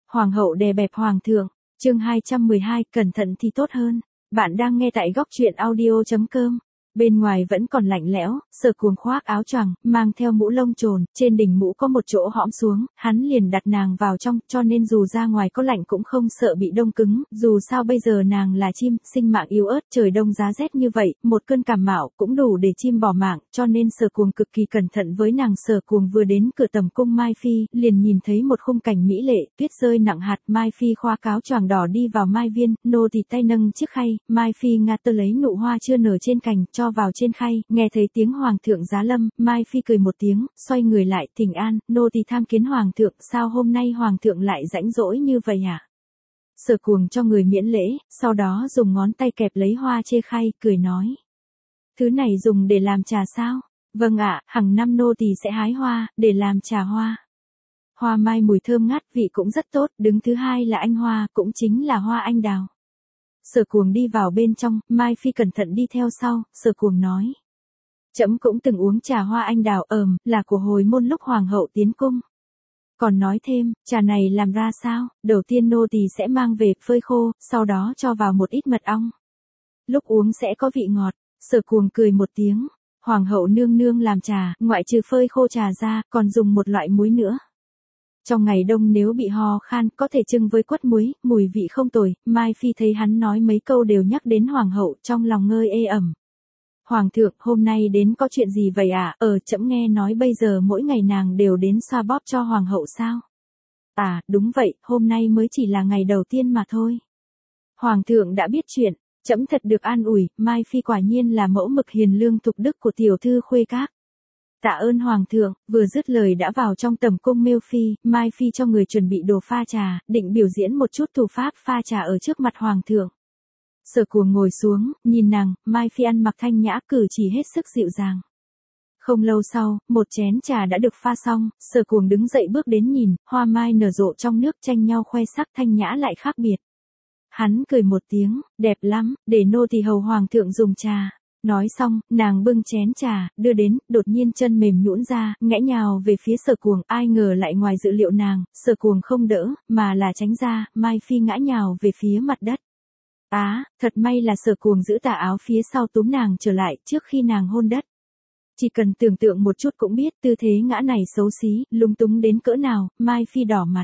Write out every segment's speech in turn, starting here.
Hoàng hậu đè bẹp hoàng thượng, chương 212, cẩn thận thì tốt hơn. Bạn đang nghe tại góc truyện audio.com. Bên ngoài vẫn còn lạnh lẽo, Sở Cuồng khoác áo choàng, mang theo mũ lông trồn, trên đỉnh mũ có một chỗ hõm xuống, hắn liền đặt nàng vào trong, cho nên dù ra ngoài có lạnh cũng không sợ bị đông cứng, dù sao bây giờ nàng là chim, sinh mạng yếu ớt, trời đông giá rét như vậy, một cơn cảm mạo cũng đủ để chim bỏ mạng, cho nên Sở Cuồng cực kỳ cẩn thận với nàng. Sở Cuồng vừa đến cửa tầm cung Mai Phi, liền nhìn thấy một khung cảnh mỹ lệ, tuyết rơi nặng hạt, Mai Phi khoác áo choàng đỏ đi vào Mai Viên, nô tỳ tay nâng chiếc khay, Mai Phi ngã tơ lấy nụ hoa chưa nở trên cành, cho vào trên khay, nghe thấy tiếng hoàng thượng giá lâm, Mai Phi cười một tiếng, xoay người lại, thỉnh an, nô tỳ tham kiến hoàng thượng, sao hôm nay hoàng thượng lại rãnh rỗi như vậy à? Sở Cuồng cho người miễn lễ, sau đó dùng ngón tay kẹp lấy hoa chê khay, cười nói. Thứ này dùng để làm trà sao? Vâng ạ, hàng năm nô tỳ sẽ hái hoa, để làm trà hoa. Hoa mai mùi thơm ngát, vị cũng rất tốt, đứng thứ hai là anh hoa, cũng chính là hoa anh đào. Sở Cuồng đi vào bên trong, Mai Phi cẩn thận đi theo sau, Sở Cuồng nói. Trẫm cũng từng uống trà hoa anh đào, là của hồi môn lúc hoàng hậu tiến cung. Còn nói thêm, trà này làm ra sao, đầu tiên nô tỳ sẽ mang về phơi khô, sau đó cho vào một ít mật ong. Lúc uống sẽ có vị ngọt. Sở Cuồng cười một tiếng, hoàng hậu nương nương làm trà, ngoại trừ phơi khô trà ra, còn dùng một loại muối nữa. Trong ngày đông nếu bị ho khan, có thể chưng với quất muối, mùi vị không tồi. Mai Phi thấy hắn nói mấy câu đều nhắc đến hoàng hậu, trong lòng ngơi ê ẩm. Hoàng thượng, hôm nay đến có chuyện gì vậy ạ? Trẫm nghe nói bây giờ mỗi ngày nàng đều đến xoa bóp cho hoàng hậu sao? À, đúng vậy, hôm nay mới chỉ là ngày đầu tiên mà thôi. Hoàng thượng đã biết chuyện, trẫm thật được an ủi, Mai Phi quả nhiên là mẫu mực hiền lương thục đức của tiểu thư khuê các. Tạ ơn hoàng thượng, vừa dứt lời đã vào trong tầm cung Miêu Phi, Mai Phi cho người chuẩn bị đồ pha trà, định biểu diễn một chút thủ pháp pha trà ở trước mặt hoàng thượng. Sở Cuồng ngồi xuống, nhìn nàng, Mai Phi ăn mặc thanh nhã, cử chỉ hết sức dịu dàng. Không lâu sau, một chén trà đã được pha xong, Sở Cuồng đứng dậy bước đến nhìn, hoa mai nở rộ trong nước tranh nhau khoe sắc, thanh nhã lại khác biệt. Hắn cười một tiếng, đẹp lắm, để nô tỳ hầu hoàng thượng dùng trà. Nói xong, nàng bưng chén trà, đưa đến, đột nhiên chân mềm nhũn ra, ngã nhào về phía Sở Cuồng, ai ngờ lại ngoài dự liệu nàng, Sở Cuồng không đỡ, mà là tránh ra, Mai Phi ngã nhào về phía mặt đất. Thật may là Sở Cuồng giữ tà áo phía sau túm nàng trở lại, trước khi nàng hôn đất. Chỉ cần tưởng tượng một chút cũng biết tư thế ngã này xấu xí, lung túng đến cỡ nào, Mai Phi đỏ mặt.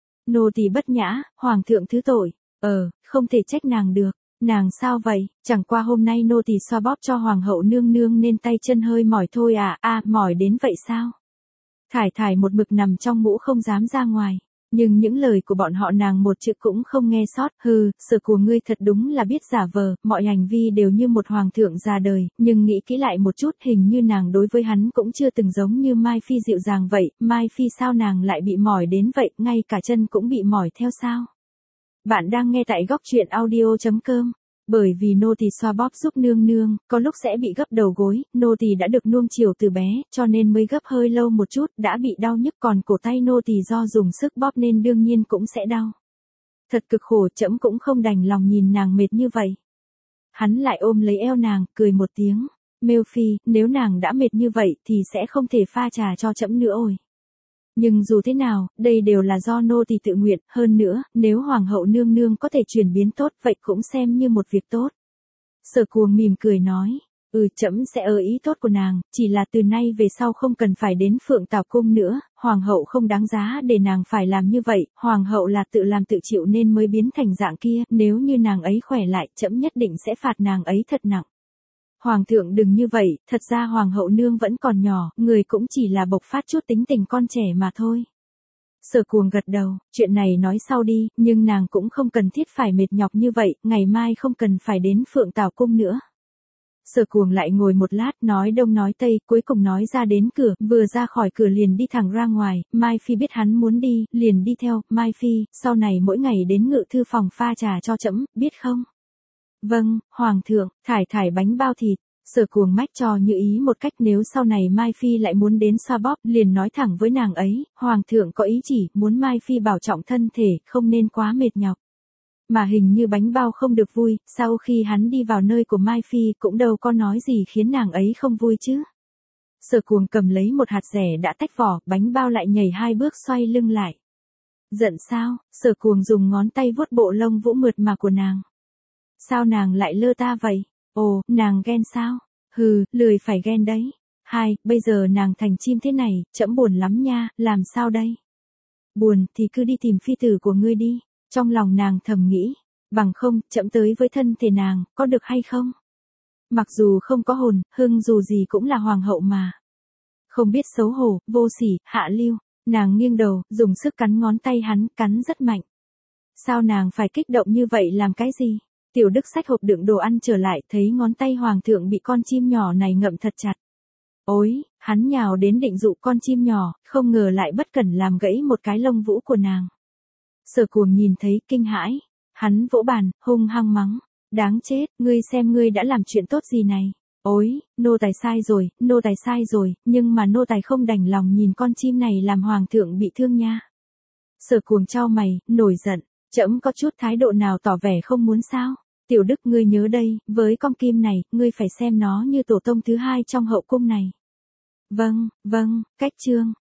Nô tỳ bất nhã, hoàng thượng thứ tội. Không thể trách nàng được. Nàng sao vậy, chẳng qua hôm nay nô tỳ xoa bóp cho hoàng hậu nương nương nên tay chân hơi mỏi thôi à, mỏi đến vậy sao? Thải Thải một mực nằm trong mũ không dám ra ngoài, nhưng những lời của bọn họ nàng một chữ cũng không nghe sót. Sở của ngươi thật đúng là biết giả vờ, mọi hành vi đều như một hoàng thượng già đời, nhưng nghĩ kỹ lại một chút hình như nàng đối với hắn cũng chưa từng giống như Mai Phi dịu dàng vậy. Mai Phi sao nàng lại bị mỏi đến vậy, ngay cả chân cũng bị mỏi theo sao? Bạn đang nghe tại góc truyện audio.com. Bởi vì nô tỳ xoa bóp giúp nương nương, có lúc sẽ bị gấp đầu gối, nô tỳ đã được nuông chiều từ bé, cho nên mới gấp hơi lâu một chút, đã bị đau nhức, còn cổ tay nô tỳ do dùng sức bóp nên đương nhiên cũng sẽ đau. Thật cực khổ, trẫm cũng không đành lòng nhìn nàng mệt như vậy. Hắn lại ôm lấy eo nàng, cười một tiếng. Miêu Phi, nếu nàng đã mệt như vậy thì sẽ không thể pha trà cho trẫm nữa ôi. Nhưng dù thế nào, đây đều là do nô tỳ tự nguyện, hơn nữa, nếu hoàng hậu nương nương có thể chuyển biến tốt, vậy cũng xem như một việc tốt. Sở Cuồng mỉm cười nói, trẫm sẽ ý tốt của nàng, chỉ là từ nay về sau không cần phải đến Phượng Tảo cung nữa, hoàng hậu không đáng giá để nàng phải làm như vậy, hoàng hậu là tự làm tự chịu nên mới biến thành dạng kia, nếu như nàng ấy khỏe lại, trẫm nhất định sẽ phạt nàng ấy thật nặng. Hoàng thượng đừng như vậy, thật ra hoàng hậu nương vẫn còn nhỏ, người cũng chỉ là bộc phát chút tính tình con trẻ mà thôi. Sở Cuồng gật đầu, chuyện này nói sau đi, nhưng nàng cũng không cần thiết phải mệt nhọc như vậy, ngày mai không cần phải đến Phượng Tảo cung nữa. Sở Cuồng lại ngồi một lát, nói đông nói tây, cuối cùng nói ra đến cửa, vừa ra khỏi cửa liền đi thẳng ra ngoài. Mai Phi biết hắn muốn đi, liền đi theo. Mai Phi, sau này mỗi ngày đến ngự thư phòng pha trà cho trẫm, biết không? Vâng, hoàng thượng. Thải Thải bánh bao thịt. Sở Cuồng mách cho Như Ý một cách, nếu sau này Mai Phi lại muốn đến xoa bóp, liền nói thẳng với nàng ấy, hoàng thượng có ý chỉ, muốn Mai Phi bảo trọng thân thể, không nên quá mệt nhọc. Mà hình như bánh bao không được vui, sau khi hắn đi vào nơi của Mai Phi cũng đâu có nói gì khiến nàng ấy không vui chứ. Sở Cuồng cầm lấy một hạt dẻ đã tách vỏ, bánh bao lại nhảy 2 bước xoay lưng lại. Giận sao? Sở Cuồng dùng ngón tay vuốt bộ lông vũ mượt mà của nàng. Sao nàng lại lơ ta vậy? Ồ, nàng ghen sao? Hừ, lười phải ghen đấy. Hai, bây giờ nàng thành chim thế này, trẫm buồn lắm nha, làm sao đây? Buồn thì cứ đi tìm phi tử của ngươi đi. Trong lòng nàng thầm nghĩ, bằng không, trẫm tới với thân thể nàng, có được hay không? Mặc dù không có hồn, Hưng dù gì cũng là hoàng hậu mà. Không biết xấu hổ, vô sỉ, hạ lưu. Nàng nghiêng đầu, dùng sức cắn ngón tay hắn, cắn rất mạnh. Sao nàng phải kích động như vậy làm cái gì? Tiểu Đức xách hộp đựng đồ ăn trở lại, thấy ngón tay hoàng thượng bị con chim nhỏ này ngậm thật chặt. Ôi, hắn nhào đến định dụ con chim nhỏ, không ngờ lại bất cẩn làm gãy một cái lông vũ của nàng. Sở Cuồng nhìn thấy kinh hãi, hắn vỗ bàn, hung hăng mắng. Đáng chết, ngươi xem ngươi đã làm chuyện tốt gì này. Ôi, nô tài sai rồi, nhưng mà nô tài không đành lòng nhìn con chim này làm hoàng thượng bị thương nha. Sở Cuồng chau mày, nổi giận, trẫm có chút thái độ nào tỏ vẻ không muốn sao? Tiểu Đức ngươi nhớ đây, với con kim này, ngươi phải xem nó như tổ tông thứ hai trong hậu cung này. Vâng, cách chương.